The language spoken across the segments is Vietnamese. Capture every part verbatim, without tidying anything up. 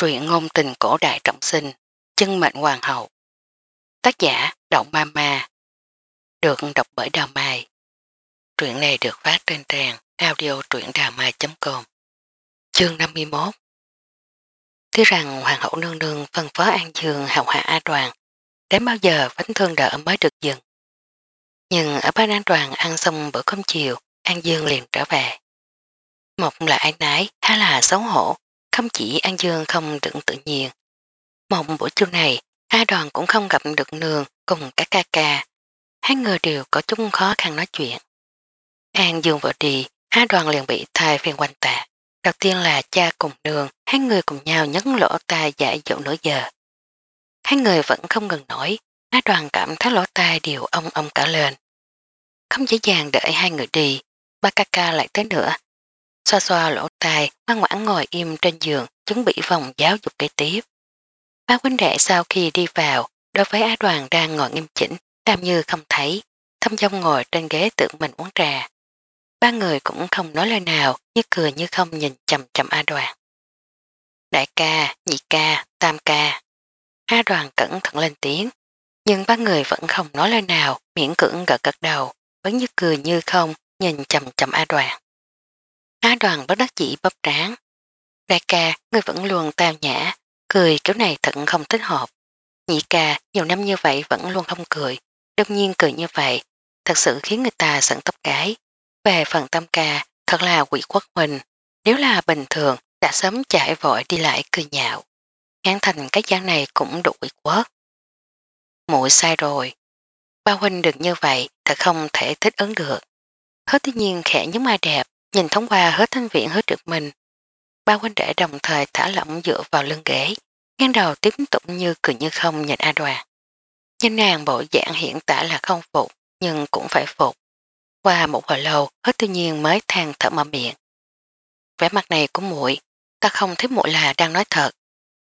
Truyện ngôn tình cổ đại trọng sinh, chân mệnh hoàng hậu. Tác giả Động Ma Ma. Được đọc bởi Đào Mai. Truyện này được phát trên trang audio truyệnđàmai chấm com. Chương năm mươi mốt. Tuy rằng hoàng hậu nương nương phân phó An Dương hầu hạ A Đoàn, đến bao giờ vết thương đỡ mới được dừng. Nhưng ở bên An Đoàn ăn xong bữa cơm chiều, An Dương liền trở về. Một là ái nái, hai là xấu hổ, không chỉ An Dương không đựng tự nhiên. Một buổi trưa này, A Đoàn cũng không gặp được nương cùng các ca ca. Hai người đều có chút khó khăn nói chuyện. An Dương vừa đi, A Đoàn liền bị thai phiền quanh tạ. Đầu tiên là cha cùng nương, hai người cùng nhau nhấn lỗ tai giải dỗ nửa giờ. Hai người vẫn không ngừng nổi, A Đoàn cảm thấy lỗ tai đều ong ong cả lên. Không dễ dàng đợi hai người đi, ba ca ca lại tới nữa. Xoa xoa lỗ tai, ngoan ngoãn ngồi im trên giường, chuẩn bị vòng giáo dục kế tiếp. Ba huynh đệ sau khi đi vào, đối với Á Đoàn đang ngồi nghiêm chỉnh, làm như không thấy, thâm dông ngồi trên ghế tự mình uống trà. Ba người cũng không nói lời nào, như cười như không nhìn chầm chầm A Đoàn. Đại ca, nhị ca, tam ca. A Đoàn cẩn thận lên tiếng, nhưng ba người vẫn không nói lời nào, miễn cưỡng gật gật đầu, vẫn như cười như không, nhìn chầm chầm A Đoàn. A Đoàn bất đắc dĩ bóp trán. Đại ca, ngươi vẫn luôn tao nhã, cười kiểu này thật không thích hợp. Nhị ca nhiều năm như vậy vẫn luôn không cười, đương nhiên cười như vậy, thật sự khiến người ta sẵn tóc cái. Về phần tam ca, thật là quỷ quất mình, nếu là bình thường đã sớm chạy vội đi lại cười nhạo. Ngán thành cái dáng này cũng đủ quỷ quất. Muội sai rồi, ba huynh được như vậy thật không thể thích ứng được. Hứa tự nhiên khẽ nhúng mai đẹp, nhìn thoáng qua hứa thanh viện hứa trực mình. Ba huynh đệ đồng thời thả lỏng dựa vào lưng ghế, ngang đầu tiếp tục như cười như không nhìn A Đoàn. Nhìn nàng bộ dạng hiện tại là không phục, nhưng cũng phải phục. Qua một hồi lâu, hết tự nhiên mới than thở mở miệng. Vẻ mặt này của muội, ta không thấy muội là đang nói thật.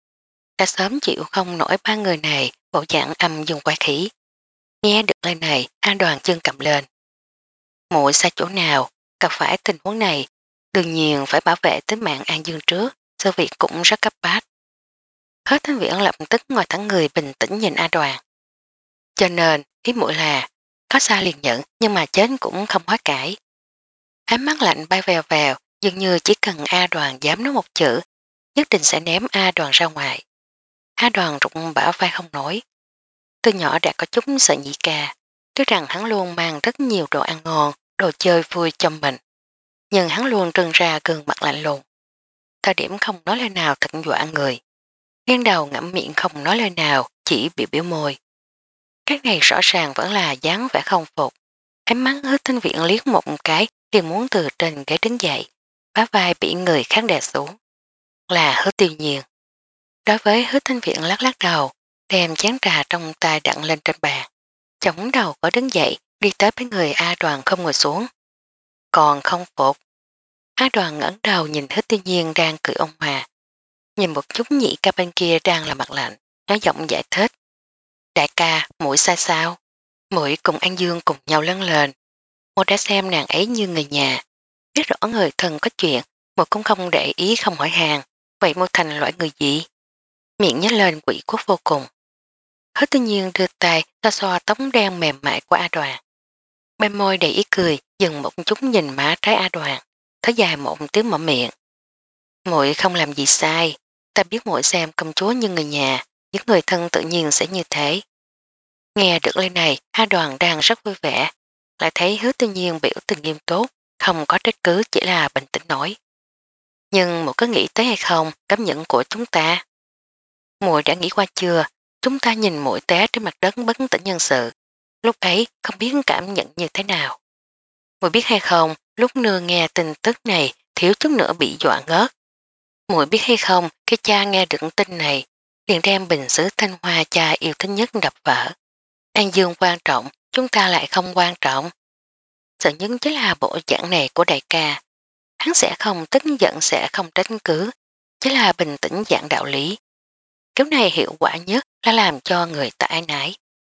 Đã sớm chịu không nổi ba người này, bộ dạng âm dùng quái khí. Nghe được lời này, A Đoàn chân cầm lên. Muội sai chỗ nào, gặp phải tình huống này, đương nhiên phải bảo vệ tính mạng An Dương trước, sự việc cũng rất cấp bách. Hết thanh viện lập tức ngồi thẳng người bình tĩnh nhìn A Đoàn. Cho nên, ý muội là, có xa liền nhận nhưng mà chết cũng không hối cải. Ánh mắt lạnh bay vèo vèo, dường như chỉ cần A Đoàn dám nói một chữ, nhất định sẽ ném A Đoàn ra ngoài. A Đoàn rụng bả vai không nổi. Từ nhỏ đã có chút sợ nhị ca, tức rằng hắn luôn mang rất nhiều đồ ăn ngon, đồ chơi vui cho mình. Nhưng hắn luôn trưng ra gương mặt lạnh lùng. Thời điểm không nói lời nào thật dọa người. Nghiêng đầu ngẫm miệng không nói lời nào, chỉ biểu biểu môi. Cái này rõ ràng vẫn là dáng vẻ không phục. Ánh mắt hứa thanh viện liếc một cái liền muốn từ trên ghế đứng dậy. Bá vai bị người khác đè xuống. Là hứa tiêu nhiên. Đối với hứa thanh viện lắc lắc đầu, đem chén trà trong tay đặn lên trên bàn. Chống đầu có đứng dậy, đi tới bên người A Đoàn không ngồi xuống. Còn không phục. A Đoàn ngẩng đầu nhìn hứa tiêu nhiên đang cười ôn hòa. Nhìn một chút nhị ca bên kia đang là mặt lạnh, nói giọng giải thích. Đại ca, muội sai sao? Muội cùng An Dương cùng nhau lớn lên. Muội đã xem nàng ấy như người nhà. Biết rõ người thân có chuyện, muội cũng không để ý không hỏi hàng. Vậy muội thành loại người gì? Miệng nhếch lên quỷ quốc vô cùng. Hứa tự nhiên đưa tay xoa xoa tóc đen mềm mại của A Đoàn. Bên môi đầy ý cười, dừng một chút nhìn má trái A Đoàn, thở dài một tiếng mở miệng. Muội không làm gì sai, ta biết muội xem công chúa như người nhà, những người thân tự nhiên sẽ như thế. Nghe được lời này, A Đoàn đang rất vui vẻ, lại thấy hứa tự nhiên biểu tình nghiêm tốt, không có trách cứ chỉ là bình tĩnh nói. Nhưng muội có nghĩ tới hay không cảm nhận của chúng ta? Muội đã nghĩ qua chưa, chúng ta nhìn muội té trên mặt đất bất tỉnh nhân sự, lúc ấy không biết cảm nhận như thế nào. Muội biết hay không, lúc nương nghe tin tức này thiếu chút nữa bị dọa ngớt. Muội biết hay không, khi cha nghe được tin này, liền đem bình sứ thanh hoa cha yêu thích nhất đập vỡ. An Dương quan trọng, chúng ta lại không quan trọng. Sợ nhất chính là bộ dạng này của đại ca. Hắn sẽ không tức giận, sẽ không tránh cứ, chỉ là bình tĩnh dạng đạo lý. Kiểu này hiệu quả nhất là làm cho người ta ái nái.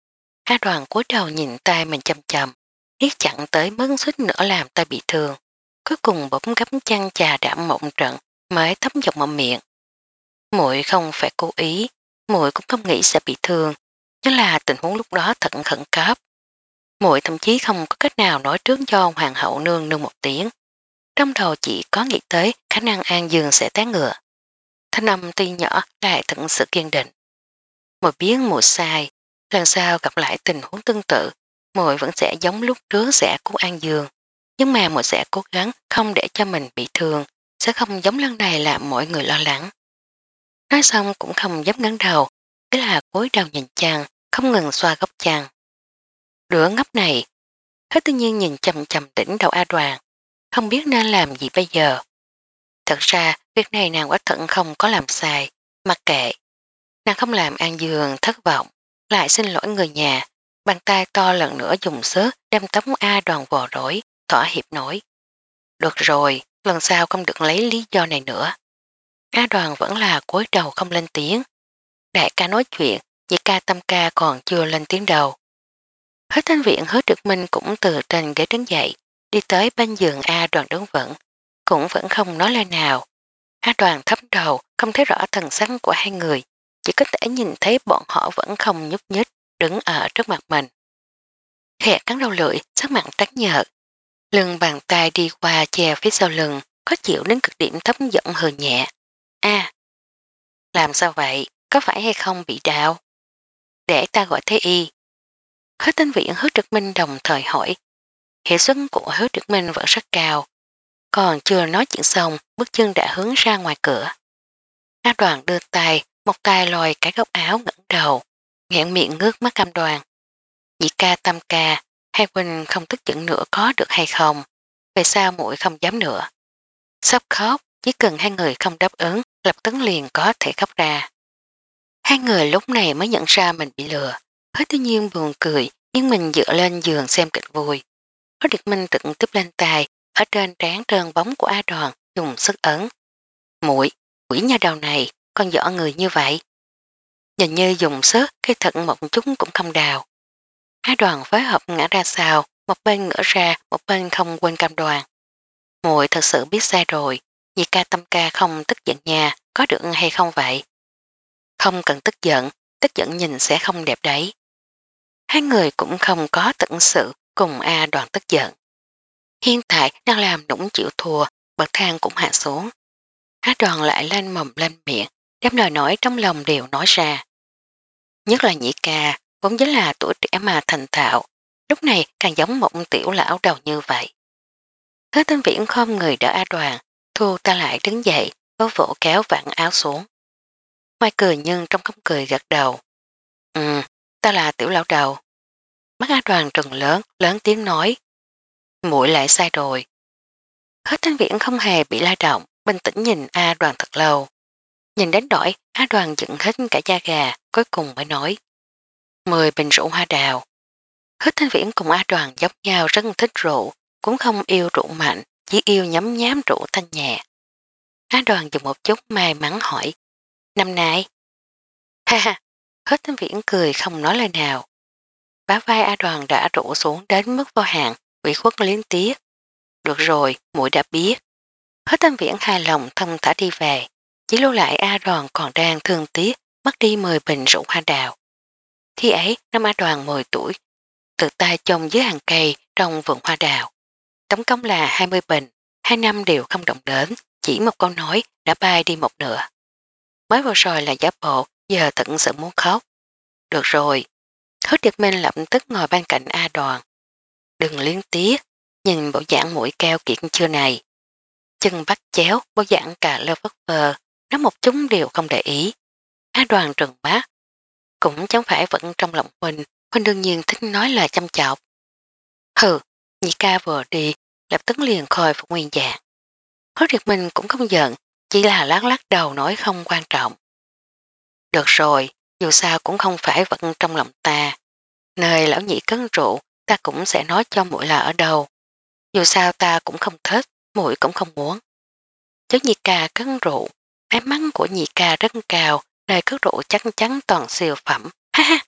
A Đoàn cúi đầu nhìn tay mình chầm chầm, niết chặn tới mất suýt nữa làm ta bị thương. Cuối cùng bỗng gấm chăn trà đạm mộng trận mới thấm dọc mở miệng. Muội không phải cố ý, muội cũng không nghĩ sẽ bị thương, nhưng là tình huống lúc đó thật khẩn cấp. Muội thậm chí không có cách nào nói trước cho hoàng hậu nương nương một tiếng. Trong đầu chỉ có nghĩ tới khả năng An Dương sẽ té ngựa. Thanh âm tuy nhỏ lại thật sự kiên định. Muội biết muội sai, lần sau gặp lại tình huống tương tự, muội vẫn sẽ giống lúc trước sẽ cứu An Dương. Nhưng mà muội sẽ cố gắng không để cho mình bị thương, sẽ không giống lần này làm mọi người lo lắng. Nói xong cũng không dám ngẩng đầu, thế là cúi đầu nhìn chăn, không ngừng xoa góc chăn. Đứa ngốc này, hết tự nhiên nhìn chầm chầm đỉnh đầu A Đoàn, không biết nên làm gì bây giờ. Thật ra, việc này nàng quả thận không có làm sai, mặc kệ. Nàng không làm An Dương thất vọng, lại xin lỗi người nhà, bàn tay to lần nữa dùng sức đem tấm A Đoàn vò rối, thỏa hiệp nổi. Được rồi, lần sau không được lấy lý do này nữa. A Đoàn vẫn là cúi đầu không lên tiếng. Đại ca nói chuyện, nhị ca Tâm ca còn chưa lên tiếng đầu. Hết thanh viện Hứa Trực Minh cũng từ trên ghế đứng dậy, đi tới bên giường A Đoàn đứng vững, cũng vẫn không nói lời nào. A Đoàn thấp đầu, không thấy rõ thần sắc của hai người, chỉ có thể nhìn thấy bọn họ vẫn không nhúc nhích, đứng ở trước mặt mình. Khẽ cắn đầu lưỡi, sắc mặn tái nhợt, lưng bàn tay đi qua che phía sau lưng, khó chịu đến cực điểm thấp giọng hừ nhẹ. A, làm sao vậy? Có phải hay không bị đau? Để ta gọi Thế Y. Hết tên viện Hứa Trực Minh đồng thời hỏi. Hiệu suất của Hứa Trực Minh vẫn rất cao. Còn chưa nói chuyện xong, bước chân đã hướng ra ngoài cửa. A Đoàn đưa tay, một tay lòi cái góc áo ngẩng đầu, nghẹn miệng ngước mắt Cam Đoàn. Nhị ca Tam ca, hai huynh không tức giận nữa có được hay không? Về sao muội không dám nữa? Sắp khóc, chỉ cần hai người không đáp ứng, lập tức liền có thể khóc ra. Hai người lúc này mới nhận ra mình bị lừa. Hết tự nhiên buồn cười, nhưng mình dựa lên giường xem kịch vui. Có được Minh tự tiếp lên tay, ở trên trán trơn bóng của A Đoàn, dùng sức ấn. Muội, quỷ nha đầu này, con dõ người như vậy. Nhìn như dùng sức, cái thận một chút cũng không đào. A Đoàn phối hợp ngã ra sau, một bên ngỡ ra, một bên không quên Cam Đoàn. Muội thật sự biết sai rồi, nhị ca Tâm ca không tức giận nha, có được hay không vậy? Không cần tức giận, tức giận nhìn sẽ không đẹp đấy. Hai người cũng không có tận sự cùng A Đoàn tức giận. Hiện tại đang làm nũng chịu thua, bậc thang cũng hạ xuống. A Đoàn lại lên mầm lên miệng, đem lời nói trong lòng đều nói ra. Nhất là nhị ca, vốn chính là tuổi trẻ mà thành thạo, lúc này càng giống một tiểu lão đầu như vậy. Thế tên viễn không người đỡ A Đoàn, thu ta lại đứng dậy, có vỗ kéo vặn áo xuống. Ngoài cười nhưng trong không cười gật đầu. Ừ, ta là tiểu lão đầu. Mắt A Đoàn trừng lớn, lớn tiếng nói. Muội lại sai rồi. Hết thanh viễn không hề bị la động, bình tĩnh nhìn A Đoàn thật lâu. Nhìn đến đổi, A Đoàn dựng hết cả da gà, cuối cùng mới nói. Mười bình rượu hoa đào. Hết thanh viễn cùng A Đoàn giống nhau rất thích rượu, cũng không yêu rượu mạnh, chỉ yêu nhấm nhám rượu thanh nhẹ. A Đoàn dùng một chút may mắn hỏi. Năm nay? Ha ha, hết thanh viễn cười không nói lời nào. Bá vai A Đoàn đã rủ xuống đến mức vô hạn, bị khuất liến tiếc. Được rồi, muội đã biết. Hết tâm viễn hài lòng thông thả đi về, chỉ lưu lại A Đoàn còn đang thương tiếc, mất đi mười bình rượu hoa đào. Khi ấy, năm A Đoàn mười tuổi, tự tay trồng dưới hàng cây trong vườn hoa đào. Tổng cộng là hai mươi bình, hai năm đều không động đến, chỉ một câu nói đã bay đi một nửa. Mới vừa rồi là giả bộ, giờ thật sự muốn khóc. Được rồi, Hứa Điệp Minh lập tức ngồi bên cạnh A Đoàn. Đừng liên tiếc, nhìn bộ dạng mũi keo kiệt chưa này. Chân bắt chéo, bộ dạng cả lơ vất vờ, nó một chúng đều không để ý. A Đoàn trừng mắt, cũng chẳng phải vẫn trong lòng Huynh, Huynh đương nhiên thích nói lời chăm chọc. Hừ, nhị ca vừa đi, lập tức liền khôi phục nguyên dạng. Hứa Điệp Minh cũng không giận, chỉ là lắc lắc đầu nói không quan trọng. Được rồi, dù sao cũng không phải vẫn trong lòng ta. Nơi lão nhị cấn rượu, ta cũng sẽ nói cho muội là ở đâu. Dù sao ta cũng không thích, muội cũng không muốn. Chứ nhị ca cấn rượu, ánh mắt của nhị ca rất cao, nơi cất rượu chắc chắn toàn siêu phẩm. Ha ha!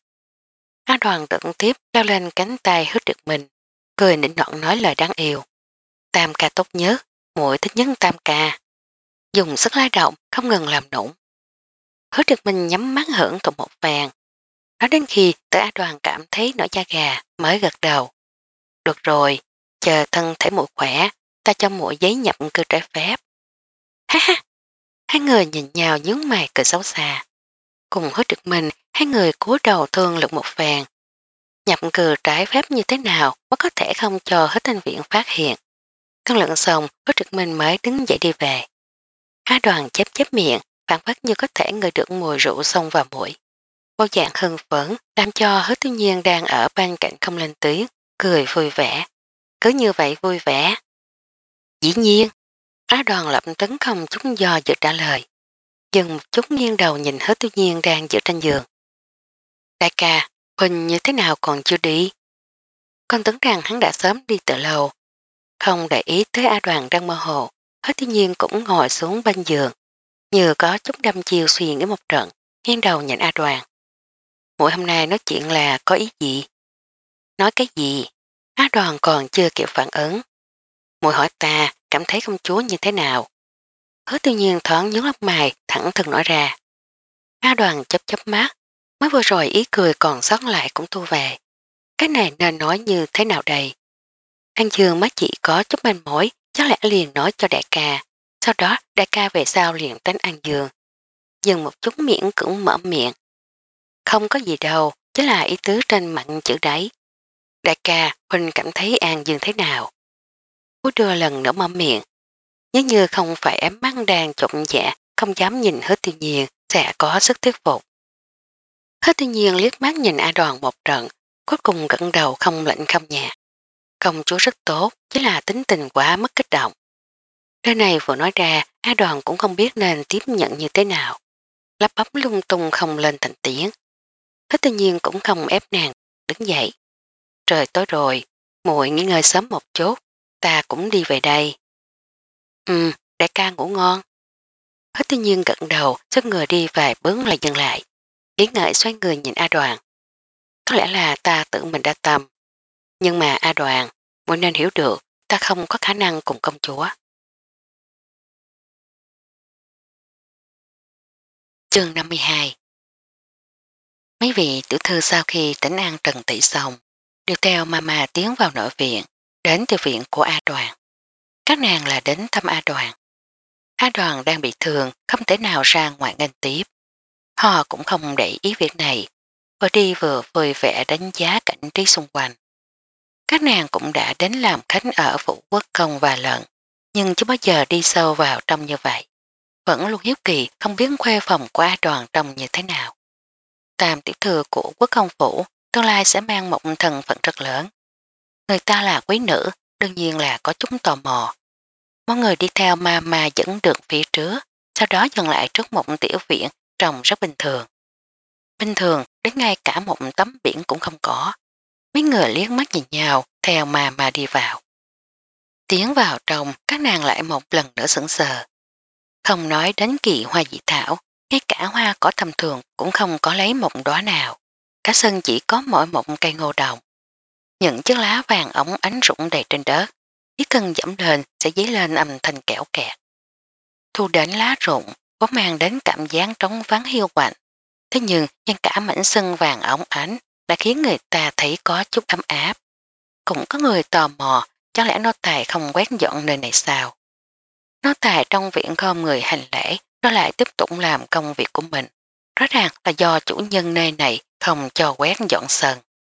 A Đoàn tận tiếp leo lên cánh tay Hứa Trực Minh, cười nịnh nọt nói lời đáng yêu. Tam ca tốt nhất, muội thích nhất tam ca. Dùng sức lái động, không ngừng làm nũng. Hứa Trực Minh nhắm mắt hưởng thụ một vàng. Đó đến khi Tử A Đoàn cảm thấy nổi da gà mới gật đầu. Được rồi, chờ thân thể muội khỏe, ta cho muội giấy nhập cư trái phép. Ha ha, hai người nhìn nhau nhướng mày cười xấu xa. Cùng Hứa Trực Minh, hai người cúi đầu thương lượng một vàng. Nhập cư trái phép như thế nào mới có thể không cho hết thanh viện phát hiện. Thương lượng xong, Hứa Trực Minh mới đứng dậy đi về. A Đoàn chép chép miệng, phản phất như có thể ngửi được mùi rượu xông vào mũi. Bộ dạng hưng phấn làm cho Hứa Tiêu Nhiên đang ở bên cạnh không lên tiếng, cười vui vẻ. Cứ như vậy vui vẻ. Dĩ nhiên, Á Đoàn lập tấn không chút do dự trả lời. Dừng một chút nghiêng đầu nhìn Hứa Tiêu Nhiên đang giữ trên giường. Đại ca, Huỳnh như thế nào còn chưa đi? Con tưởng rằng hắn đã sớm đi từ lâu. Không để ý tới A Đoàn đang mơ hồ, Hứa Tiêu Nhiên cũng ngồi xuống bên giường. Như có chút đâm chiêu suy nghĩ một trận, nghiêng đầu nhìn A Đoàn. Mỗi hôm nay nói chuyện là có ý gì? Nói cái gì? Á Đoàn còn chưa kịp phản ứng. Mùi hỏi ta cảm thấy công chúa như thế nào? Hứa Tiêu Nhiên thoáng nhướng lông mày thẳng thừng nói ra. Á Đoàn chấp chấp mắt, mới vừa rồi ý cười còn sót lại cũng thu về. Cái này nên nói như thế nào đây? An Dương mới chỉ có chút manh mối, chắc lẽ liền nói cho đại ca. Sau đó đại ca về sau liền tránh An Dương. Dừng một chút miệng cũng mở miệng. Không có gì đâu, chỉ là ý tứ trên mặn chữ đấy. Đại ca, Huynh cảm thấy An Dương thế nào? Phú đưa lần nữa mở miệng. Nếu như không phải ém mắt đang trộm dạ, không dám nhìn Hứa Tiêu Nhiên, sẽ có sức thuyết phục. Hứa Tiêu Nhiên liếc mắt nhìn A Đoàn một trận, cuối cùng gật đầu không lạnh không nhạt. Công chúa rất tốt, chỉ là tính tình quá mất kích động. Lời này vừa nói ra, A Đoàn cũng không biết nên tiếp nhận như thế nào. Lắp bắp lung tung không lên thành tiếng. Thế tự nhiên cũng không ép nàng đứng dậy. Trời tối rồi, muội nghỉ ngơi sớm một chút, ta cũng đi về đây. Ừ, đại ca ngủ ngon. Hết tự nhiên gật đầu, sức người đi vài bước lại dừng lại. Ý ngợi xoay người nhìn A Đoàn. Có lẽ là ta tự mình đa tâm. Nhưng mà A Đoàn, muội nên hiểu được, ta không có khả năng cùng công chúa. Chương năm mươi hai. Mấy vị tiểu thư sau khi tỉnh an trần tỷ xong, đều theo mama tiến vào nội viện, đến từ viện của A Đoàn. Các nàng là đến thăm A Đoàn. A Đoàn đang bị thương, không thể nào ra ngoài nghênh tiếp. Họ cũng không để ý việc này, vừa đi vừa vui vẻ đánh giá cảnh trí xung quanh. Các nàng cũng đã đến làm khách ở Vũ Quốc Công vài lần, nhưng chưa bao giờ đi sâu vào trong như vậy. Vẫn luôn hiếu kỳ không biết khoe phòng của A Đoàn trông như thế nào. Tam tiểu thư của Quốc Công Phủ tương lai sẽ mang một thần phận rất lớn. Người ta là quý nữ, đương nhiên là có chúng tò mò. Mọi người đi theo ma ma dẫn được phía trước, sau đó dừng lại trước một tiểu viện trông rất bình thường. Bình thường đến ngay cả một tấm biển cũng không có. Mấy người liếc mắt nhìn nhau theo ma ma đi vào. Tiến vào trong, các nàng lại một lần nữa sững sờ. Không nói đến kỳ hoa dị thảo, ngay cả hoa cỏ tầm thường cũng không có lấy một đóa nào. Cả sân chỉ có mỗi một cây ngô đồng. Những chiếc lá vàng ống ánh rụng đầy trên đất, chỉ cần dẫm lên sẽ dấy lên âm thanh kẽo kẹt. Thu đến lá rụng có mang đến cảm giác trống vắng hiu quạnh. Thế nhưng nhân cả mảnh sân vàng ống ánh đã khiến người ta thấy có chút ấm áp. Cũng có người tò mò chắc lẽ nô tài không quét dọn nơi này sao. Nô tài trong viện không người hành lễ nó lại tiếp tục làm công việc của mình. Rõ ràng là do chủ nhân nơi này không cho quét dọn sân.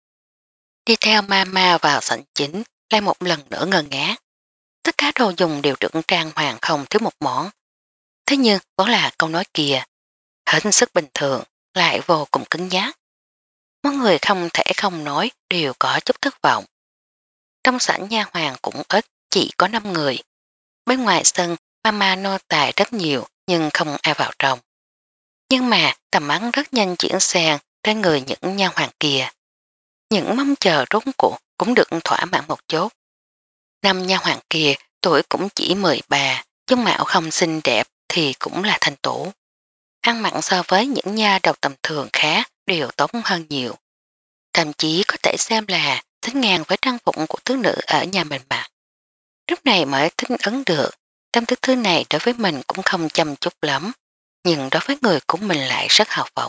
Đi theo mama vào sảnh chính lại một lần nữa ngơ ngác. Tất cả đồ dùng đều được trang hoàng không thiếu một món. Thế nhưng vẫn là câu nói kia. Hết sức bình thường, lại vô cùng cứng nhắc. Mọi người không thể không nói đều có chút thất vọng. Trong sảnh nha hoàng cũng ít, chỉ có năm người. Bên ngoài sân, mama nô tài rất nhiều nhưng không ai vào trong. Nhưng mà tầm mắt rất nhanh chuyển sang trên người những nha hoàng kia. Những mong chờ rốt cuộc cũng được thỏa mãn một chút. Năm nha hoàng kia tuổi cũng chỉ mười ba, dung mạo không xinh đẹp thì cũng là thanh tủ. Ăn mặn so với những nha đầu tầm thường khác đều tốt hơn nhiều. Thậm chí có thể xem là tính ngang với trang phục của tứ nữ ở nhà mình mặc. Lúc này mới thích ấn được, trong thứ thứ này đối với mình cũng không chăm chút lắm. nhưng đối với người của mình lại rất hào phóng.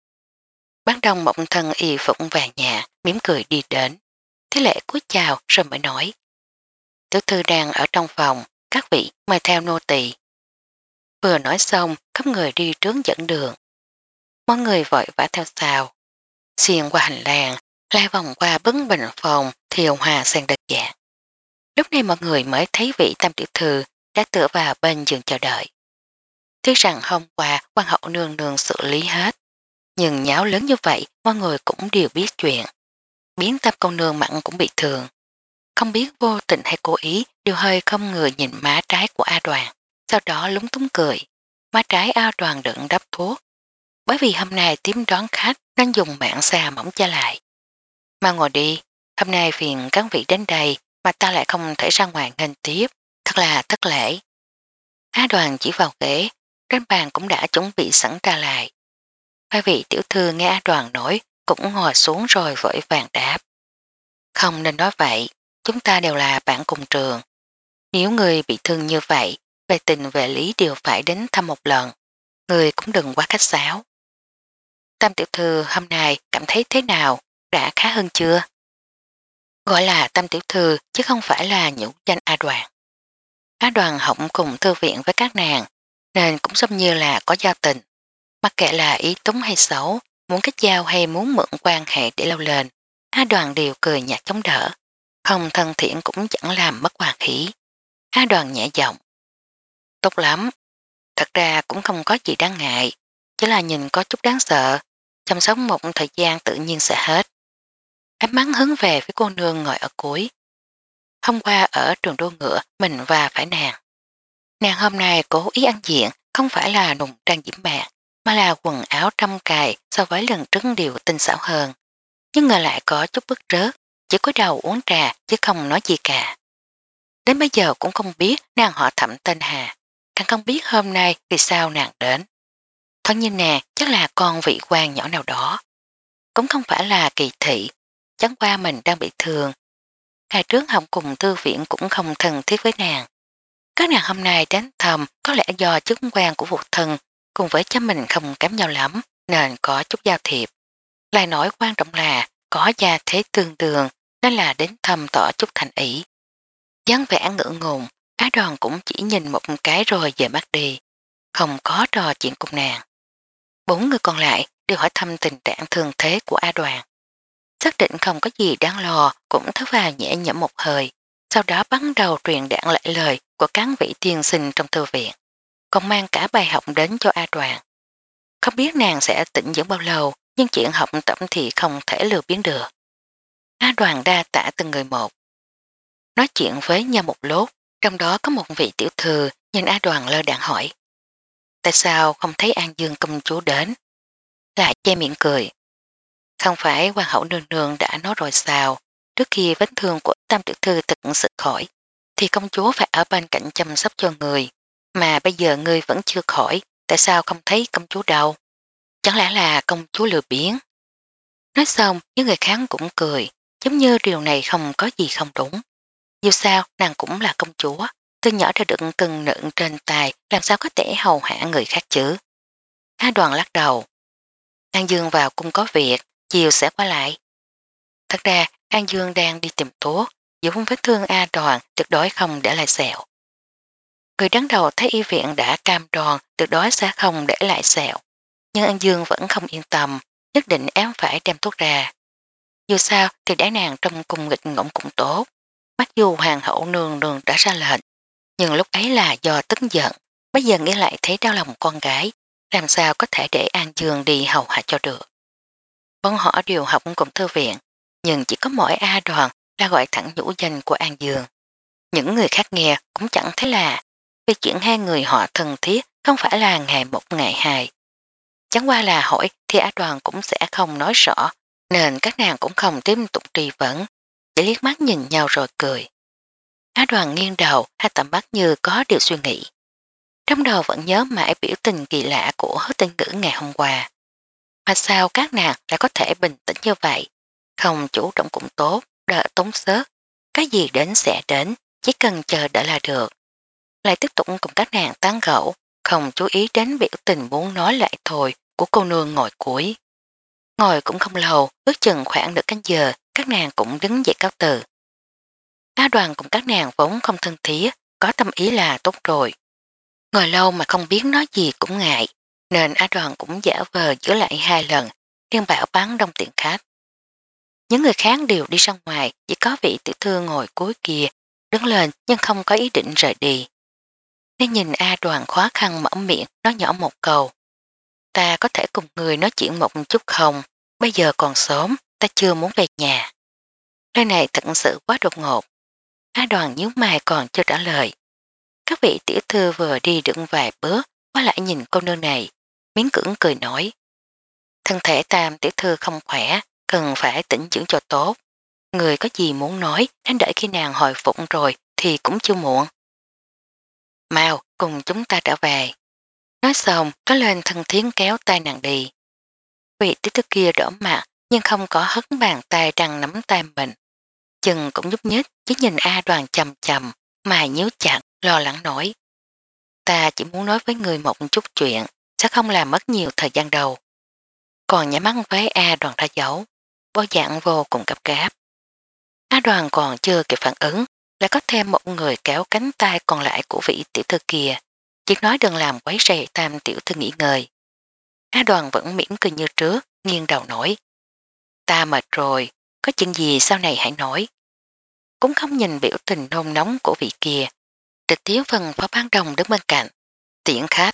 Bán đông mộng thân y phục vàng nhạt, mỉm cười đi đến. Thế lễ cúi chào rồi mới nói. Tiểu thư đang ở trong phòng, các vị mời theo nô tỳ. Vừa nói xong, khắp người đi trướng dẫn đường. Mọi người vội vã theo sau. Xuyên qua hành lang, lai vòng qua bấn bình phòng, thiều hòa sang đợt dạng. Lúc này mọi người mới thấy vị tam tiểu thư đã tựa vào bên giường chờ đợi. Tiếc rằng hôm qua quan hậu nương nương xử lý hết. Nhưng nháo lớn như vậy, mọi người cũng đều biết chuyện. Biến tam công nương mặn cũng bị thương. Không biết vô tình hay cố ý đều hơi không người nhìn má trái của A Đoàn. Sau đó lúng túng cười. Má trái A Đoàn đựng đắp thuốc. Bởi vì hôm nay tiếp đón khách nên dùng mạng xà mỏng cho lại. Mà ngồi đi, hôm nay phiền các vị đến đây mà ta lại không thể ra ngoài nghênh tiếp. Thật là thất lễ. A Đoàn chỉ vào ghế, trên bàn cũng đã chuẩn bị sẵn ra lại. Hai vị tiểu thư nghe A Đoàn nói cũng ngồi xuống rồi vội vàng đáp. Không nên nói vậy, chúng ta đều là bạn cùng trường. Nếu người bị thương như vậy, về tình về lý đều phải đến thăm một lần. Người cũng đừng quá khách sáo. Tam tiểu thư hôm nay cảm thấy thế nào, đã khá hơn chưa? Gọi là Tam tiểu thư chứ không phải là nhũ danh A Đoàn. A Đoàn học cùng thư viện với các nàng, nên cũng giống như là có giao tình. Mặc kệ là ý túng hay xấu, muốn kết giao hay muốn mượn quan hệ để lâu lên, A Đoàn đều cười nhạt chống đỡ. Không thân thiện cũng chẳng làm mất hòa khí. A Đoàn nhẹ giọng. Tốt lắm. Thật ra cũng không có gì đáng ngại. Chỉ là nhìn có chút đáng sợ. Chăm sóc một thời gian tự nhiên sẽ hết. Ánh mắt hướng về phía cô nương ngồi ở cuối. Hôm qua ở trường đua ngựa mình và phải nàng. Nàng hôm nay cố ý ăn diện không phải là nùng trang diễm bạc mà là quần áo trăm cài so với lần trước đều tinh xảo hơn. Nhưng ngờ lại có chút bức rớt, chỉ cúi đầu uống trà chứ không nói gì cả. Đến bây giờ cũng không biết nàng họ Thẩm tên Hà, càng không biết hôm nay vì sao nàng đến. Thân như nàng chắc là con vị quan nhỏ nào đó. Cũng không phải là kỳ thị, chẳng qua mình đang bị thương. Ngày trước học cùng thư viện cũng không thân thiết với nàng. Các nàng hôm nay đến thầm có lẽ do chức quan của phụ thân cùng với cha mình không kém nhau lắm nên có chút giao thiệp. Lại nói quan trọng là có gia thế tương đương nên là đến thầm tỏ chút thành ý. dáng vẻ ngưỡng ngùng, Á Đoàn cũng chỉ nhìn một cái rồi về mắt đi, không có trò chuyện cùng nàng. Bốn người còn lại đều hỏi thăm tình trạng thương thế của A Đoàn. Xác định không có gì đáng lo cũng thở vào nhẹ nhõm một hơi, sau đó bắt đầu truyền đạt lại lời của cán vị tiên sinh trong thư viện, còn mang cả bài học đến cho A Đoàn. Không biết nàng sẽ tỉnh dưỡng bao lâu, nhưng chuyện học tập thì không thể lừa biến được. A Đoàn đa tả từng người một. Nói chuyện với nhau một lúc, trong đó có một vị tiểu thư nhìn A Đoàn lơ đạn hỏi. Tại sao không thấy An Dương công chúa đến? Lại che miệng cười. Không phải hoàng hậu nương nương đã nói rồi sao, trước khi vết thương của tam tiểu thư thực sự khỏi, thì công chúa phải ở bên cạnh chăm sóc cho người, mà bây giờ người vẫn chưa khỏi, tại sao không thấy công chúa đâu? Chẳng lẽ là công chúa lừa biến? Nói xong, những người khác cũng cười, giống như điều này không có gì không đúng. Dù sao, nàng cũng là công chúa, từ nhỏ đã được cưng nựng trên tài, làm sao có thể hầu hạ người khác chứ? A Đoàn lắc đầu. An Dương vào cung có việc, chiều sẽ qua lại. Thật ra, An Dương đang đi tìm thuốc, dù vết thương A Đoàn tuyệt đối không để lại sẹo. Người đứng đầu thấy y viện đã cam đoan tuyệt đối sẽ không để lại sẹo. Nhưng An Dương vẫn không yên tâm, nhất định ém phải đem thuốc ra. Dù sao thì để nàng trong cung nghịch ngỗng cũng tốt. Mặc dù hoàng hậu nương nương đã ra lệnh, nhưng lúc ấy là do tức giận, bây giờ nghĩ lại thấy đau lòng con gái, làm sao có thể để An Dương đi hầu hạ cho được. Bọn họ đều học cùng thư viện, nhưng chỉ có mỗi A Đoàn là gọi thẳng nhũ danh của An Dương. Những người khác nghe cũng chẳng thấy là vì chuyện hai người họ thân thiết không phải là ngày một ngày hai. Chẳng qua là hỏi thì A Đoàn cũng sẽ không nói rõ, nên các nàng cũng không tiếp tục truy vấn, chỉ liếc mắt nhìn nhau rồi cười. Á Đoàn nghiêng đầu, hai tầm mắt như có điều suy nghĩ. Trong đầu vẫn nhớ mãi biểu tình kỳ lạ của hứa tinh ngữ ngày hôm qua. Mà sao các nàng lại có thể bình tĩnh như vậy? Không chủ động cũng tốt, đợi tốn sớt. Cái gì đến sẽ đến, chỉ cần chờ đợi là được. Lại tiếp tục cùng các nàng tán gẫu, không chú ý đến biểu tình muốn nói lại thôi của cô nương ngồi cuối. Ngồi cũng không lâu, ước chừng khoảng nửa canh giờ, các nàng cũng đứng dậy cáo từ. Á Đoàn cùng các nàng vốn không thân thiết, có tâm ý là tốt rồi. Ngồi lâu mà không biết nói gì cũng ngại, nên Á Đoàn cũng giả vờ giữ lại hai lần, liên bảo bán đông tiện khách. Những người khác đều đi ra ngoài, chỉ có vị tiểu thư ngồi cuối kia, đứng lên nhưng không có ý định rời đi. Nên nhìn A Đoàn khó khăn mở miệng nói nhỏ một câu. Ta có thể cùng người nói chuyện một chút không? Bây giờ còn sớm, ta chưa muốn về nhà. Lời này thật sự quá đột ngột. A Đoàn nhíu mày còn chưa trả lời. Các vị tiểu thư vừa đi được vài bước, quá lại nhìn cô nương này, miếng cưỡng cười nói. Thân thể Tam tiểu thư không khỏe, cần phải tĩnh dưỡng cho tốt. Người có gì muốn nói, đến đợi khi nàng hồi phục rồi thì cũng chưa muộn. Mau, cùng chúng ta trở về. Nói xong, có lên thân thiến kéo tay nàng đi. Vị tiểu thư kia đỏ mặt, nhưng không có hất bàn tay đang nắm tay mình. Chừng cũng nhúc nhích, chỉ nhìn A Đoàn chầm chầm, mà nhíu chặt, lo lắng nói. Ta chỉ muốn nói với người một chút chuyện, sẽ không làm mất nhiều thời gian đâu. Còn nhắm mắt với A Đoàn ra giấu, bộ dạng vô cùng gấp gáp. A Đoàn còn chưa kịp phản ứng, lại có thêm một người kéo cánh tay còn lại của vị tiểu thư kia, chỉ nói đừng làm quấy rầy Tam tiểu thư nghỉ ngơi. A Đoàn vẫn mỉm cười như trước, nghiêng đầu nói. Ta mệt rồi, có chuyện gì sau này hãy nói. Cũng không nhìn biểu tình nôn nóng của vị kia, trực tiếp phần phó bán đồng đứng bên cạnh, tiễn khách.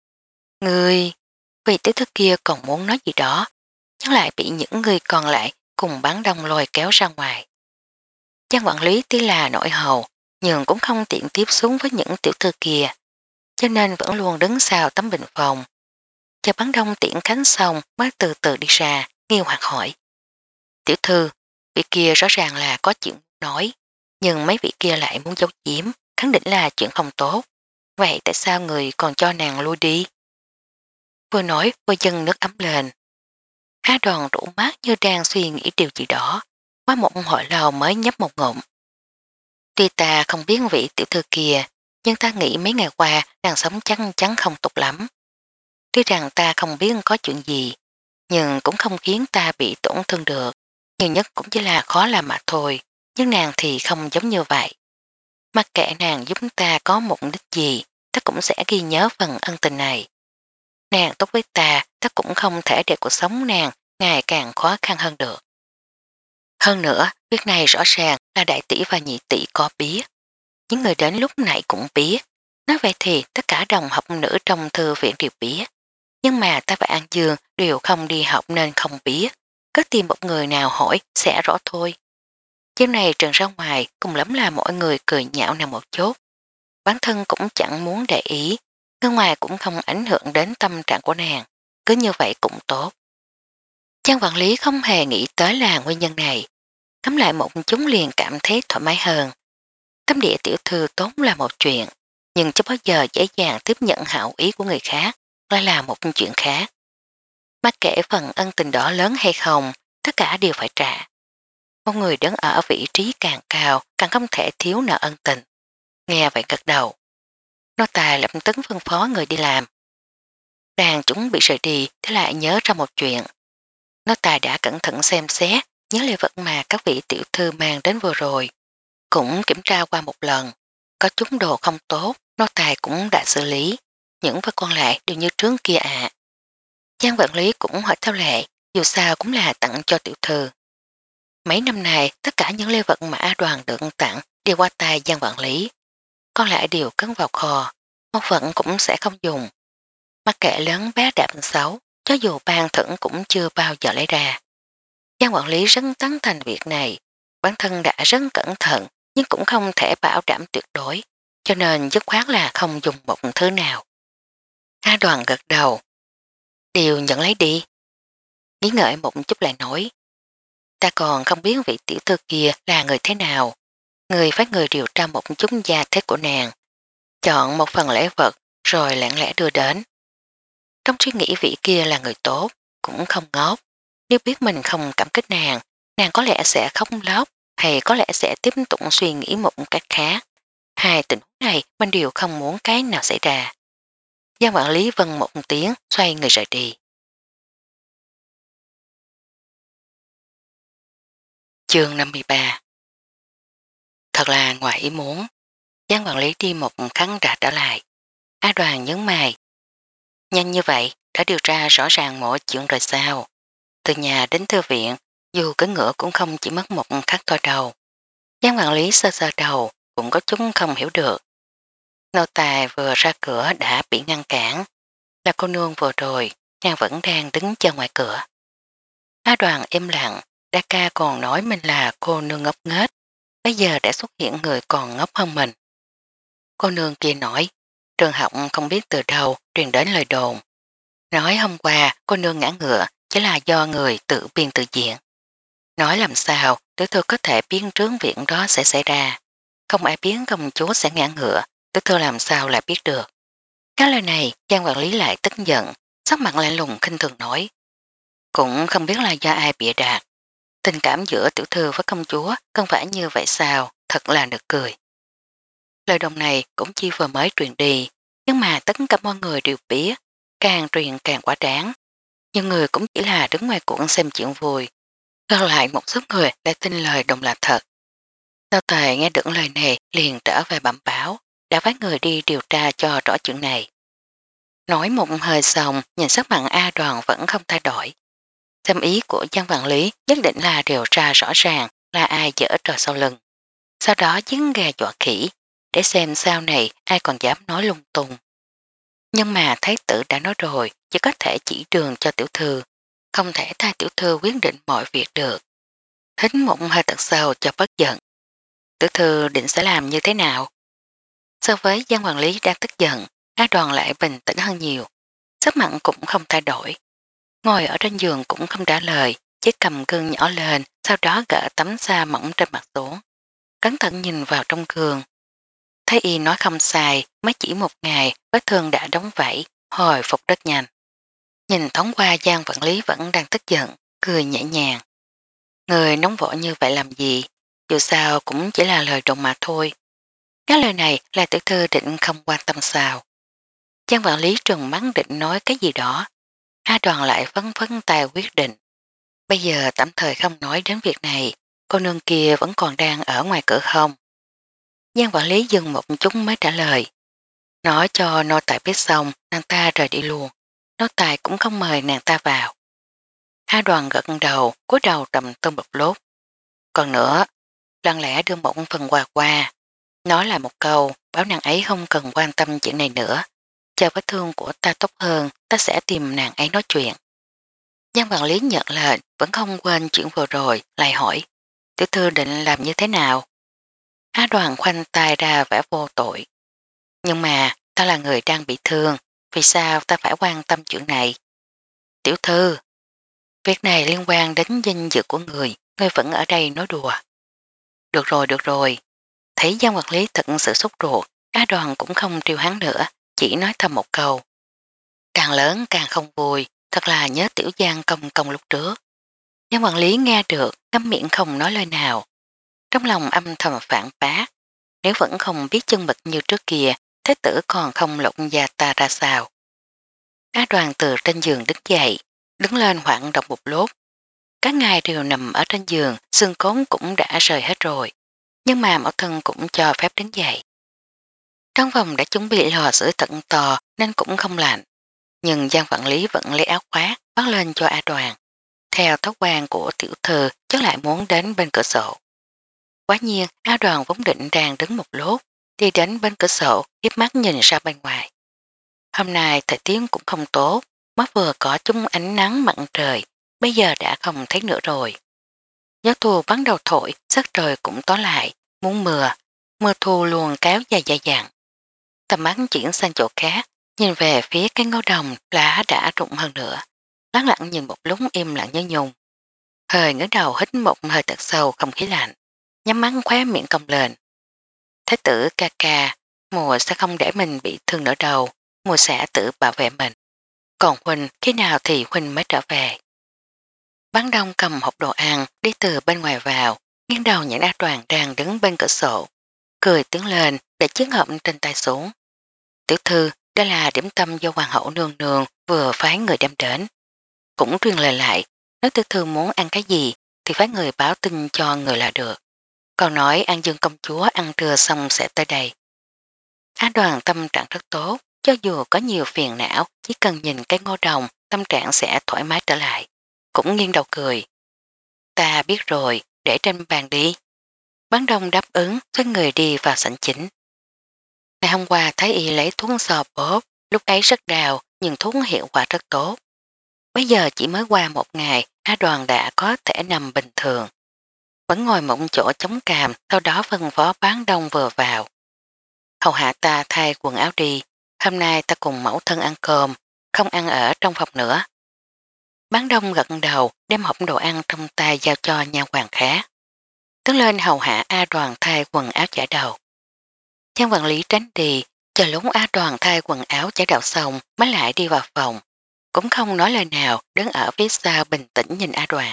Người, vị tiểu thư kia còn muốn nói gì đó, nhưng lại bị những người còn lại cùng bán đông lôi kéo ra ngoài. Trang quản lý tí là nội hầu, nhưng cũng không tiện tiếp xuống với những tiểu thư kia, cho nên vẫn luôn đứng sau tấm bình phòng. Chờ bán đông tiễn cánh xong mới từ từ đi ra, nghiêu hoặc hỏi. Tiểu thư, vị kia rõ ràng là có chuyện nói, nhưng mấy vị kia lại muốn giấu giếm, khẳng định là chuyện không tốt. Vậy tại sao người còn cho nàng lui đi? Vừa nói vừa dâng nước ấm lên. Á Đoàn rủ mắt như đang suy nghĩ điều gì đó, qua một hồi lâu mới nhấp một ngụm. Tuy ta không biết vị tiểu thư kia, nhưng ta nghĩ mấy ngày qua nàng sống chắc chắn không tốt lắm. Tuy rằng ta không biết có chuyện gì, nhưng cũng không khiến ta bị tổn thương được. Nhiều nhất cũng chỉ là khó làm mà thôi, nhưng nàng thì không giống như vậy. Mặc kệ nàng giúp ta có mục đích gì, ta cũng sẽ ghi nhớ phần ân tình này. Nàng tốt với ta, ta cũng không thể để cuộc sống nàng ngày càng khó khăn hơn được. Hơn nữa, việc này rõ ràng là đại tỷ và nhị tỷ có biết. Những người đến lúc nãy cũng biết. Nói vậy thì tất cả đồng học nữ trong thư viện đều biết. Nhưng mà ta và An Dương đều không đi học nên không biết. Có tìm một người nào hỏi sẽ rõ thôi. Chiều này trần ra ngoài cùng lắm là mọi người cười nhạo nàng một chút. Bản thân cũng chẳng muốn để ý. Người ngoài cũng không ảnh hưởng đến tâm trạng của nàng. Cứ như vậy cũng tốt. Trang quản lý không hề nghĩ tới là nguyên nhân này. Cắm lại một chúng liền cảm thấy thoải mái hơn. Cấm địa tiểu thư tốt là một chuyện, nhưng chưa bao giờ dễ dàng tiếp nhận hảo ý của người khác lại là một chuyện khác. Mặc kệ phần ân tình đó lớn hay không, tất cả đều phải trả. Một người đứng ở vị trí càng cao càng không thể thiếu nợ ân tình. Nghe vậy gật đầu. Nó tài lập tức phân phó người đi làm. Đang chúng bị rời đi thế lại nhớ ra một chuyện. Nó tài đã cẩn thận xem xét nhớ lễ vật mà các vị tiểu thư mang đến vừa rồi. Cũng kiểm tra qua một lần. Có chúng đồ không tốt, nó tài cũng đã xử lý. Những vật còn lại đều như trướng kia ạ. À. Giang quản lý cũng hỏi theo lệ, dù sao cũng là tặng cho tiểu thư. Mấy năm nay, tất cả những lễ vật mà A Đoàn được tặng đều qua tay Giang quản lý. Còn lại đều cấn vào kho, một phận cũng sẽ không dùng. Mặc kệ lớn bé đẹp xấu, cho dù ban thưởng cũng chưa bao giờ lấy ra. Giang quản lý rất tán thành việc này, bản thân đã rất cẩn thận nhưng cũng không thể bảo đảm tuyệt đối, cho nên dứt khoát là không dùng một thứ nào. A Đoàn gật đầu. Điều nhận lấy đi. Nghĩ ngợi một chút lại nói. Ta còn không biết vị tiểu thư kia là người thế nào. Người phải người điều tra một chút gia thế của nàng. Chọn một phần lễ vật rồi lặng lẽ đưa đến. Trong suy nghĩ vị kia là người tốt, cũng không ngốc. Nếu biết mình không cảm kích nàng, nàng có lẽ sẽ không lóc hay có lẽ sẽ tiếp tục suy nghĩ một cách khác. Hai tình huống này mình đều không muốn cái nào xảy ra. Giang quản lý vâng một tiếng xoay người rời đi. Chương năm mươi ba. Thật là ngoài ý muốn, Giang quản lý đi một khắc đã trở lại. A Đoàn nhấn mày. Nhanh như vậy, đã điều tra rõ ràng mọi chuyện rồi sao? Từ nhà đến thư viện, dù cưỡi ngựa cũng không chỉ mất một khắc thôi đâu. Giang quản lý sơ sơ đầu, cũng có chúng không hiểu được. Nô tài vừa ra cửa đã bị ngăn cản. Là cô nương vừa rồi, nàng vẫn đang đứng chờ ngoài cửa. A Đoàn im lặng, Đa ca còn nói mình là cô nương ngốc nghếch, bây giờ đã xuất hiện người còn ngốc hơn mình. Cô nương kia nói, trường học không biết từ đâu truyền đến lời đồn. Nói hôm qua cô nương ngã ngựa chỉ là do người tự biên tự diễn. Nói làm sao tiểu thư có thể biến trướng viện đó sẽ xảy ra. Không ai biến công chúa sẽ ngã ngựa, tiểu thư làm sao lại biết được. Cái lời này Giang quản lý lại tức giận, sắc mặt lạnh lùng khinh thường nói. Cũng không biết là do ai bịa đặt. Tình cảm giữa tiểu thư với công chúa không phải như vậy sao, thật là nực cười. Lời đồng này cũng chỉ vừa mới truyền đi, nhưng mà tất cả mọi người đều biết, càng truyền càng quá đáng. Nhưng người cũng chỉ là đứng ngoài cuộn xem chuyện vui. Còn lại một số người lại tin lời đồng là thật. Sao Tề nghe được lời này liền trở về bẩm báo, đã phái người đi điều tra cho rõ chuyện này. Nói một hơi xong, nhìn sắc mặt A Đoàn vẫn không thay đổi. Xem ý của Giang Vạn Lý nhất định là điều tra rõ ràng là ai dở trò sau lưng. Sau đó chiến gà dọa khỉ, để xem sau này ai còn dám nói lung tung. Nhưng mà thái tử đã nói rồi, chỉ có thể chỉ đường cho tiểu thư, không thể thay tiểu thư quyết định mọi việc được. Hít một hơi thật sâu cho bất giận. Tiểu thư định sẽ làm như thế nào? So với Giang quản lý đang tức giận, A Đoàn lại bình tĩnh hơn nhiều. Sắc mặn cũng không thay đổi. Ngồi ở trên giường cũng không trả lời, chỉ cầm gương nhỏ lên, sau đó gỡ tấm da mỏng trên mặt xuống. Cẩn thận nhìn vào trong gương. Thấy y nói không sai, mới chỉ một ngày, vết thương đã đóng vảy, hồi phục rất nhanh. Nhìn thoáng qua Giang quản lý vẫn đang tức giận, cười nhẹ nhàng. Người nóng vội như vậy làm gì? Dù sao cũng chỉ là lời đồn mà thôi. Cái lời này là tiểu thư định không quan tâm sao. Giang quản lý trừng mắng định nói cái gì đó. A Đoàn lại phấn phấn tay quyết định. Bây giờ tạm thời không nói đến việc này, cô nương kia vẫn còn đang ở ngoài cửa không? Giang quản lý dừng một chút mới trả lời. Nói cho nô tài biết xong, nàng ta rời đi luôn. Nô tài cũng không mời nàng ta vào. A Đoàn gật đầu, cúi đầu trầm tư một lúc. Còn nữa, lặng lẽ đưa một phần quà qua. Nói là một câu, báo nàng ấy không cần quan tâm chuyện này nữa. Chờ vết thương của ta tốt hơn, ta sẽ tìm nàng ấy nói chuyện. Giang quản lý nhận lệnh, vẫn không quên chuyện vừa rồi, lại hỏi. Tiểu thư định làm như thế nào? Á Đoàn khoanh tay ra vẻ vô tội. Nhưng mà, ta là người đang bị thương, vì sao ta phải quan tâm chuyện này? Tiểu thư, việc này liên quan đến danh dự của người, người vẫn ở đây nói đùa. Được rồi, được rồi. Thấy Giang quản lý thật sự sốt ruột, Á Đoàn cũng không triêu hắn nữa, chỉ nói thầm một câu. Càng lớn càng không vui, thật là nhớ tiểu Giang công công lúc trước. Giang quản lý nghe được, câm miệng không nói lời nào. Trong lòng âm thầm phản bác, nếu vẫn không biết chân mực như trước kia, thế tử còn không lộn da ta ra sao. Á Đoàn từ trên giường đứng dậy, đứng lên hoảng động một lúc. Các ngài đều nằm ở trên giường, xương cốn cũng đã rời hết rồi, nhưng mà mẫu thân cũng cho phép đứng dậy. Trong phòng đã chuẩn bị lò sưởi tận to nên cũng không lạnh, nhưng Giang quản lý vẫn lấy áo khoác bắt lên cho A Đoàn. Theo thói quen của tiểu thư chắc lại muốn đến bên cửa sổ. Quá nhiên A Đoàn vốn định đang đứng một lúc, đi đến bên cửa sổ hiếp mắt nhìn ra bên ngoài. Hôm nay thời tiết cũng không tốt, mới vừa có chung ánh nắng mặn trời, bây giờ đã không thấy nữa rồi. Gió thu bắt đầu thổi, sắc trời cũng tối lại, muốn mưa, mưa thu luôn kéo dài dài dặn. Tầm mắt chuyển sang chỗ khác, nhìn về phía cái ngô đồng lá đã rụng hơn nữa. Lắng lặng nhìn một lúc im lặng như nhung. Hơi ngỡ đầu hít một hơi thật sâu không khí lạnh, nhắm mắt khóe miệng cong lên. Thế tử ca ca, mùa sẽ không để mình bị thương nữa đâu, mùa sẽ tự bảo vệ mình. Còn Huynh khi nào thì Huynh mới trở về. Bán đông cầm hộp đồ ăn đi từ bên ngoài vào, nghiêng đầu nhìn A Đoàn đang đứng bên cửa sổ, cười tiến lên để chiếc hộp trên tay xuống. Tiểu thư, đó là điểm tâm do hoàng hậu nương nương vừa phái người đem đến. Cũng truyền lời lại, nếu tiểu thư muốn ăn cái gì thì phái người báo tin cho người là được. Còn nói An Dương công chúa ăn trưa xong sẽ tới đây. Á Đoàn tâm trạng rất tốt, cho dù có nhiều phiền não, chỉ cần nhìn cái ngô đồng, tâm trạng sẽ thoải mái trở lại. Cũng nghiêng đầu cười. Ta biết rồi, để trên bàn đi. Bán đông đáp ứng, xoay người đi vào sảnh chính. Ngày hôm qua Thái Y lấy thuốc sò bóp, lúc ấy rất đau, nhưng thuốc hiệu quả rất tốt. Bây giờ chỉ mới qua một ngày, Á Đoàn đã có thể nằm bình thường. Vẫn ngồi một chỗ chống càm, sau đó phân phó bán đông vừa vào. Hầu hạ ta thay quần áo đi, hôm nay ta cùng mẫu thân ăn cơm, không ăn ở trong phòng nữa. Bán đông gật đầu, đem hộp đồ ăn trong tay giao cho nha hoàng khác. Tướng lên hầu hạ A Đoàn thay quần áo chải đầu. Nha quản lý tránh đi, chờ lúc A Đoàn thay quần áo chải đầu xong mới lại đi vào phòng. Cũng không nói lời nào, đứng ở phía sau bình tĩnh nhìn A Đoàn.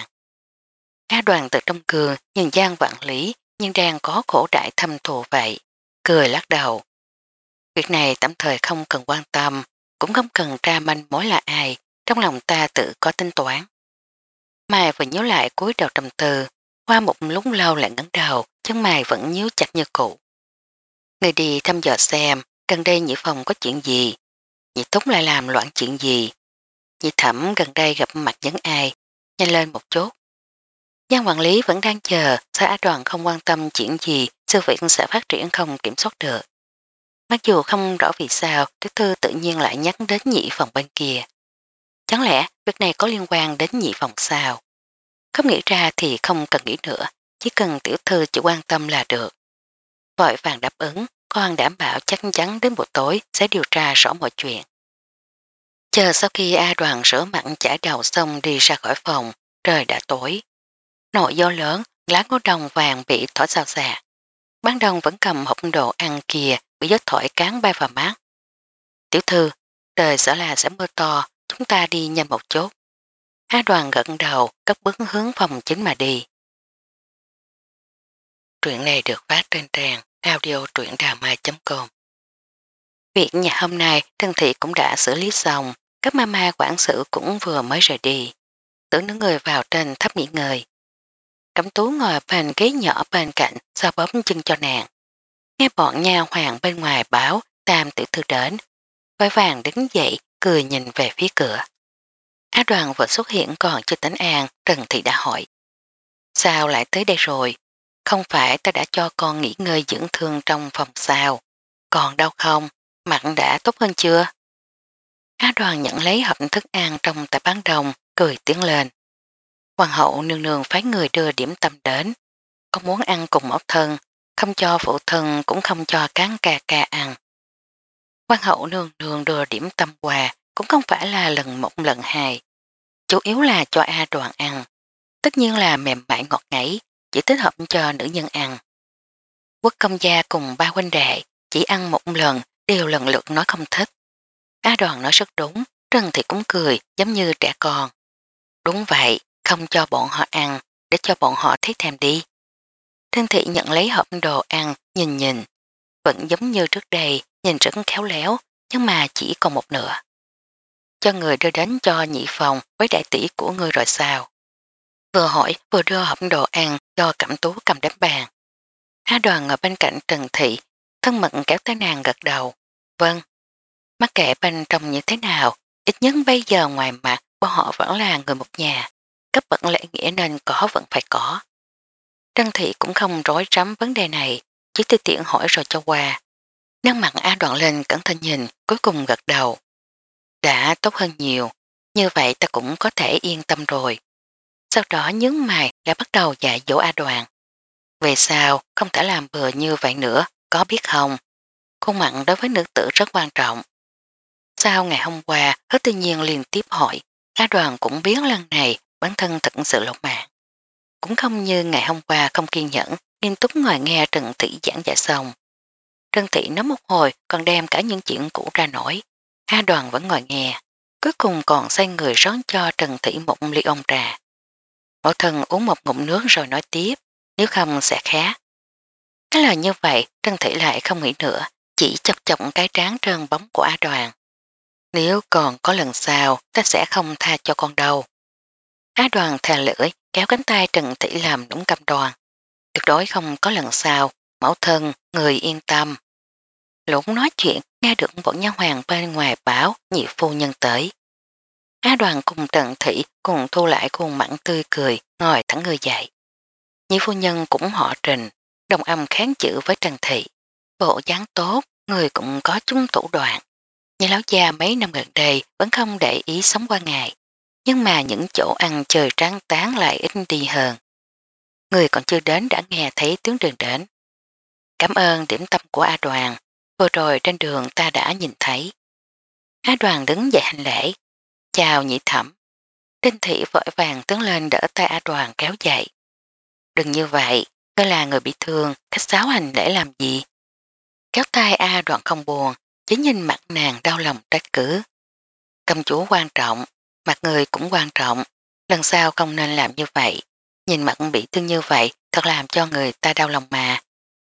A Đoàn từ trong cường nhìn Giang quản lý nhưng đang có khổ đại thâm thù vậy. Cười lắc đầu. Việc này tạm thời không cần quan tâm, cũng không cần tra manh mối là ai, trong lòng ta tự có tính toán. Mai vừa nhớ lại cúi đầu trầm tư, qua một lúc lâu lại ngẩng đầu, chân mày vẫn nhíu chặt như cũ. Người đi thăm dò xem, gần đây nhị phòng có chuyện gì, nhị thúc lại làm loạn chuyện gì, nhị thẩm gần đây gặp mặt những ai, nhanh lên một chút. Giang quản lý vẫn đang chờ, sao Á Đoàn không quan tâm chuyện gì, sự việc sẽ phát triển không kiểm soát được. Mặc dù không rõ vì sao, Đức Thư tự nhiên lại nhắc đến nhị phòng bên kia. Chẳng lẽ việc này có liên quan đến nhị phòng sao? Không nghĩ ra thì không cần nghĩ nữa, chỉ cần tiểu thư chỉ quan tâm là được. Vội vàng đáp ứng, con đảm bảo chắc chắn đến buổi tối sẽ điều tra rõ mọi chuyện. Chờ sau khi A Đoàn rửa mặn chải đầu xong đi ra khỏi phòng, trời đã tối. Nội gió lớn, lá ngô đồng vàng bị thổi sao xạc. Bán đông vẫn cầm hộp đồ ăn kia bị gió thổi cán bay vào mắt. Tiểu thư, trời sợ là sẽ mưa to, chúng ta đi nhanh một chút. A Đoàn gật đầu, cất bước hướng phòng chính mà đi. Truyện này được phát trên trang audio truyệnđàmai chấm com. Việc nhà hôm nay Trân Thị cũng đã xử lý xong, các mama quản sự cũng vừa mới rời đi. Tưởng những người vào trên thấp nghỉ ngơi. Cẩm Tú ngồi bên ghế nhỏ bên cạnh xoa bóp chân cho nàng. Nghe bọn nha hoàng bên ngoài báo Tam tiểu thư đến. Vội vàng đứng dậy cười nhìn về phía cửa. Á Đoàn vừa xuất hiện còn chưa tỉnh an, Trần Thị đã hỏi. Sao lại tới đây rồi? Không phải ta đã cho con nghỉ ngơi dưỡng thương trong phòng sao? Còn đau không? Mặt đã tốt hơn chưa? Á Đoàn nhận lấy hộp thức ăn trong tay bán đồng, cười tiếng lên. Hoàng hậu nương nương phái người đưa điểm tâm đến. Con muốn ăn cùng mẫu thân, không cho phụ thân cũng không cho cán ca ca ăn. Hoàng hậu nương nương đưa điểm tâm quà cũng không phải là lần một lần hai. Chủ yếu là cho A Đoàn ăn. Tất nhiên là mềm mại ngọt ngấy, chỉ thích hợp cho nữ nhân ăn. Quốc công gia cùng ba huynh đệ chỉ ăn một lần đều lần lượt nói không thích. A Đoàn nói rất đúng, Trần Thị cũng cười giống như trẻ con. Đúng vậy, không cho bọn họ ăn, để cho bọn họ thấy thèm đi. Trân Thị nhận lấy hộp đồ ăn, nhìn nhìn. Vẫn giống như trước đây, nhìn rất khéo léo, nhưng mà chỉ còn một nửa. Cho người đưa đến cho nhị phòng với đại tỷ của người rồi sao? Vừa hỏi vừa đưa hộp đồ ăn cho Cẩm Tú cầm đến bàn. Á Đoàn ngồi bên cạnh Trần Thị, thân mật kéo tới nàng gật đầu. Vâng. Mắc kệ bên trong như thế nào, ít nhất bây giờ ngoài mặt bọn họ vẫn là người một nhà, cấp bậc lễ nghĩa nên có vẫn phải có. Trân Thị cũng không rối rắm vấn đề này, chỉ tư tiện hỏi rồi cho qua. Nét mặt Á Đoạn lên cẩn thận nhìn, cuối cùng gật đầu. Đã tốt hơn nhiều, như vậy ta cũng có thể yên tâm rồi. Sau đó nhướng mày đã bắt đầu dạy dỗ A Đoàn. Về sao không thể làm bừa như vậy nữa, có biết không? Khuôn mặt đối với nữ tử rất quan trọng. Sau ngày hôm qua, hứa tự nhiên liên tiếp hỏi, A Đoàn cũng biết lần này bản thân thật sự lột mạng. Cũng không như ngày hôm qua không kiên nhẫn, nghiêm túc ngồi nghe Trần Thị giảng giải xong. Trần Thị nói một hồi còn đem cả những chuyện cũ ra nổi. A Đoàn vẫn ngồi nghe, cuối cùng còn xoay người rót cho Trần Thị một ly ông trà. Mẫu thân uống một ngụm nước rồi nói tiếp, nếu không sẽ khác. Cái lời như vậy Trần Thị lại không nghĩ nữa, chỉ chọc chọc cái trán trơn bóng của A Đoàn. Nếu còn có lần sau, ta sẽ không tha cho con đâu. Á Đoàn thè lưỡi, kéo cánh tay Trần Thị làm đúng cam đoan. Tuyệt đối không có lần sau, mẫu thân, người yên tâm. Lúc nói chuyện, nghe được bọn nhân hoàng bên ngoài báo nhị phu nhân tới. Á Đoàn cùng Trần Thị cùng thu lại khuôn mặn tươi cười, ngồi thẳng người dậy. Nhị phu nhân cũng họ Trình, đồng âm kháng chữ với Trần Thị. Bộ dáng tốt, người cũng có chung thủ đoạn. Nhà lão già mấy năm gần đây vẫn không để ý sống qua ngày, nhưng mà những chỗ ăn chơi tráng tán lại ít đi hơn. Người còn chưa đến đã nghe thấy tiếng đường đến. Cảm ơn điểm tâm của A Đoàn, vừa rồi trên đường ta đã nhìn thấy. A Đoàn đứng dậy hành lễ. Chào nhị thẩm. Đinh Thị vội vàng tiến lên đỡ tay A Đoàn kéo dậy. Đừng như vậy, tôi là người bị thương, khách sáo hành lễ làm gì? Kéo tay A Đoàn không buồn, chỉ nhìn mặt nàng đau lòng trách cứ. Công chúa quan trọng, mặt người cũng quan trọng, lần sau không nên làm như vậy. Nhìn mặt bị thương như vậy thật làm cho người ta đau lòng mà.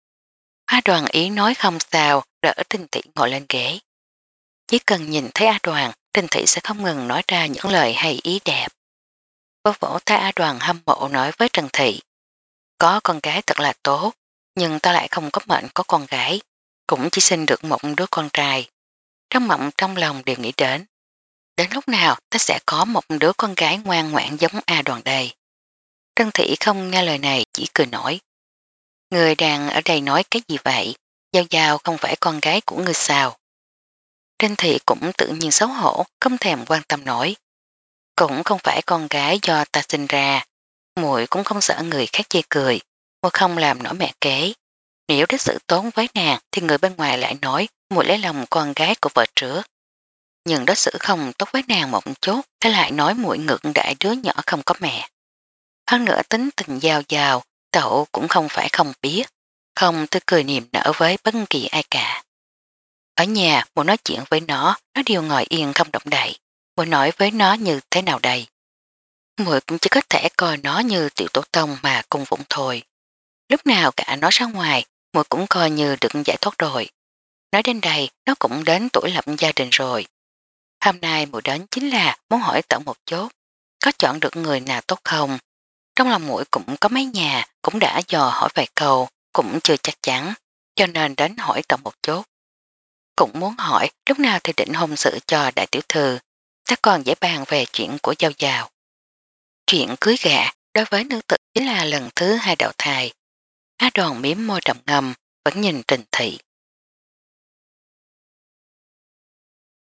A Đoàn ý nói không sao, đỡ Đinh Thị ngồi lên ghế. Chỉ cần nhìn thấy A Đoàn, Đinh Thị sẽ không ngừng nói ra những lời hay ý đẹp. Vỗ vỗ tay A Đoàn hâm mộ nói với Trần Thị. Có con gái thật là tốt, nhưng ta lại không có mệnh có con gái, cũng chỉ sinh được một đứa con trai. Trong mộng trong lòng đều nghĩ đến. Đến lúc nào ta sẽ có một đứa con gái ngoan ngoãn giống A Đoàn đây. Trân Thị không nghe lời này chỉ cười nổi. Người đang ở đây nói cái gì vậy? Giao Giao không phải con gái của người sao? Trân Thị cũng tự nhiên xấu hổ, không thèm quan tâm nổi. Cũng không phải con gái do ta sinh ra. Muội cũng không sợ người khác chê cười. Muội không làm nổi mẹ kế. Nếu đối xử tốn với nàng thì người bên ngoài lại nói muội lấy lòng con gái của vợ trước. Nhưng đối xử không tốt với nàng một chút, thế lại nói muội ngược đại đứa nhỏ không có mẹ. Hơn nữa tính tình Giao Giao, cậu cũng không phải không biết, không tươi cười niềm nở với bất kỳ ai cả. Ở nhà muội nói chuyện với nó, nó đều ngồi yên không động đậy. Muội nói với nó như thế nào đây? Muội cũng chỉ có thể coi nó như tiểu tổ tông mà cung phụng thôi. Lúc nào cả nó ra ngoài, muội cũng coi như được giải thoát rồi. Nói đến đây, nó cũng đến tuổi lập gia đình rồi. Hôm nay muội đến chính là muốn hỏi tận một chút, có chọn được người nào tốt không? Trong lòng muội cũng có mấy nhà, cũng đã dò hỏi vài câu, cũng chưa chắc chắn, cho nên đến hỏi tận một chút. Cũng muốn hỏi lúc nào thì định hôn sự cho đại tiểu thư, ta còn dễ bàn về chuyện của Giao Giao. Chuyện cưới gạ đối với nữ tử chính là lần thứ hai đạo thai. Á Đoàn miếm môi trầm ngâm, vẫn nhìn Trình Thị.